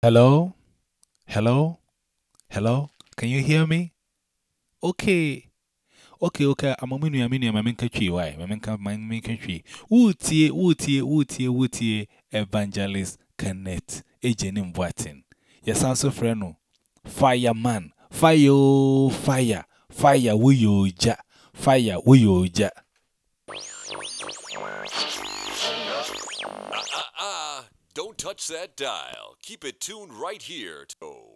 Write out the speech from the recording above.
Hello? Hello? Hello? Can you hear me? Okay. Okay. I'm a minu, I'm in country. Why? I'm in country. Wootie, Evangelist Kenneth, Agent in Boatin. Yes, also friend. Fireman. Fire. Fire, we yo ja. Fire, we yo ja. Don't touch that dial. Keep it tuned right here to